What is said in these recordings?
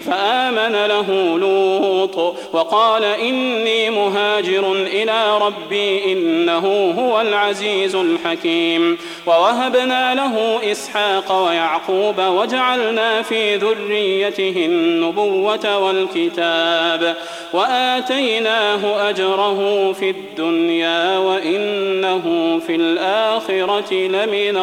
فآمن له لوط وقال إني مهاجر إلى ربي إنه هو العزيز الحكيم. ووهبنا له إسحاق ويعقوب وجعلنا في ذريته النبوة والكتاب وآتيناه أجره في الدنيا وإنه في الآخرة لمن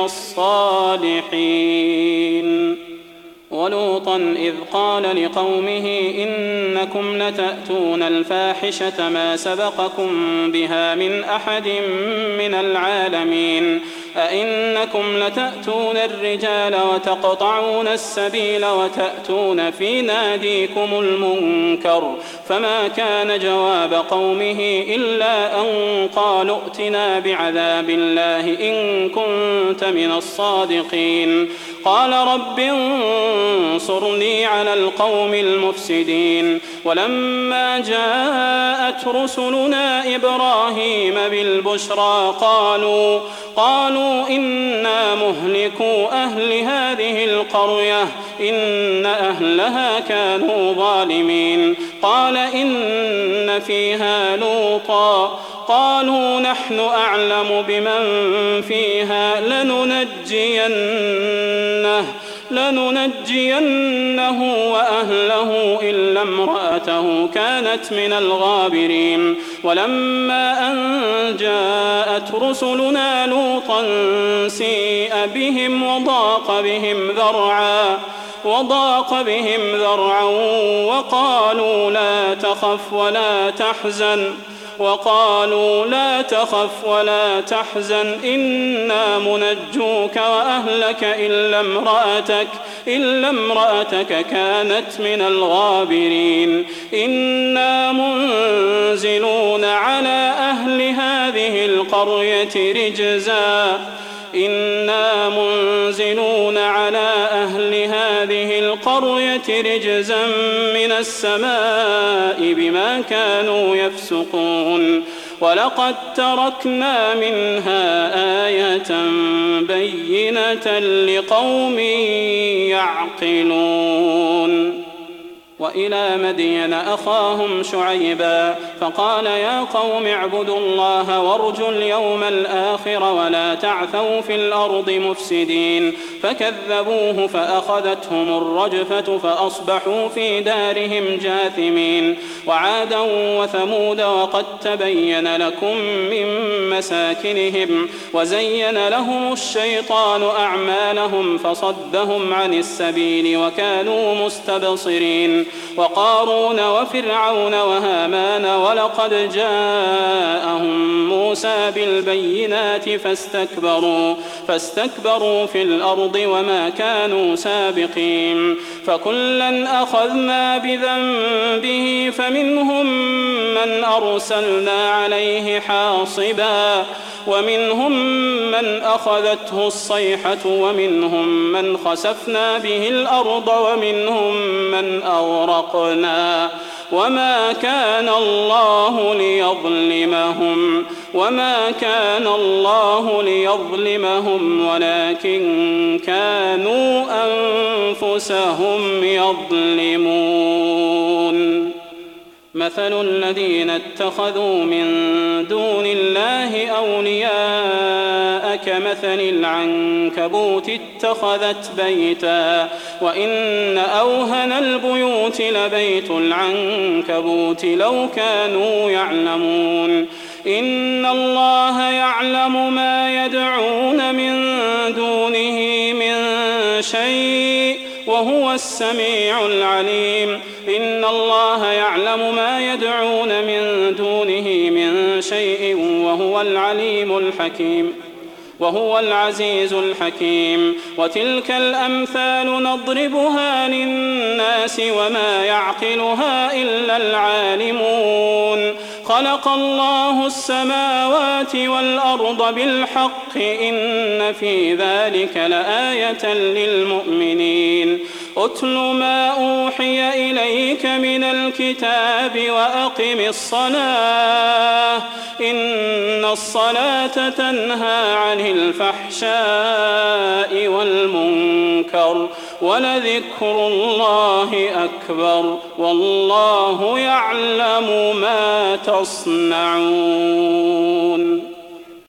الصالحين. ولوطا إذ قال لقومه إنكم لتأتون الفاحشة ما سبقكم بها من أحد من العالمين أئنكم لتأتون الرجال وتقطعون السبيل وتأتون في ناديكم المنكر فما كان جواب قومه إلا أن قالوا ائتنا بعذاب الله إن كنت من الصادقين. قال رب انصرني على القوم المفسدين. ولما جاءت رسلنا إبراهيم بالبشرى قالوا إنا مهلكو أهل هذه القرية إن أهلها كانوا ظالمين. قال إن فيها لوطا قالوا نحن أعلم بمن فيها لننجينه وأهله إلا امرأته كانت من الغابرين. ولما أن جاءت رسلنا لوطا سيء بهم وضاق بهم ذرعا وقالوا لا تخف ولا تحزن إنا منجوك وأهلك إلا امرأتك كانت من الغابرين. إنا منزلون على أهل هذه القرية رجزا من السماء بما كانوا يفسقون. ولقد تركنا منها آية بينة لقوم يعقلون. وإلى مدين أخاهم شعيبا فقال يا قوم اعبدوا الله وارجوا اليوم الآخر ولا تعثوا في الأرض مفسدين. فكذبوه فأخذتهم الرجفة فأصبحوا في دارهم جاثمين. وعادا وثمود وقد تبين لكم من مساكنهم وزين لهم الشيطان أعمالهم فصدهم عن السبيل وكانوا مستبصرين. وقارون وفرعون وهامان ولقد جاءهم موسى بالبينات فاستكبروا في الأرض وما كانوا سابقين. فكلا أخذنا بذنبه فمنهم من أرسلنا عليه حاصبا ومنهم من أخذته الصيحة ومنهم من خسفنا به الأرض ومنهم من أغرقنا وما كان الله ليظلمهم ولكن كانوا أنفسهم يظلمون. مثل الذين اتخذوا من دون الله أولياء كمثل العنكبوت اتخذت بيتا وإن أوهن البيوت لبيت العنكبوت لو كانوا يعلمون. إن الله يعلم ما يدعون من دونه من شيء وهو السميع العليم. إن الله يعلم ما يدعون من دونه من شيء وهو العزيز الحكيم. وتلك الأمثال نضربها للناس وما يعقلها إلا العالمون. خلق الله السماوات والأرض بالحق إن في ذلك لآية للمؤمنين. أتل ما أوحي إليك من الكتاب وأقم الصلاة إن الصلاة تنهى عن الفحشاء والمنكر ولذكر الله أكبر والله يعلم ما تصنعون.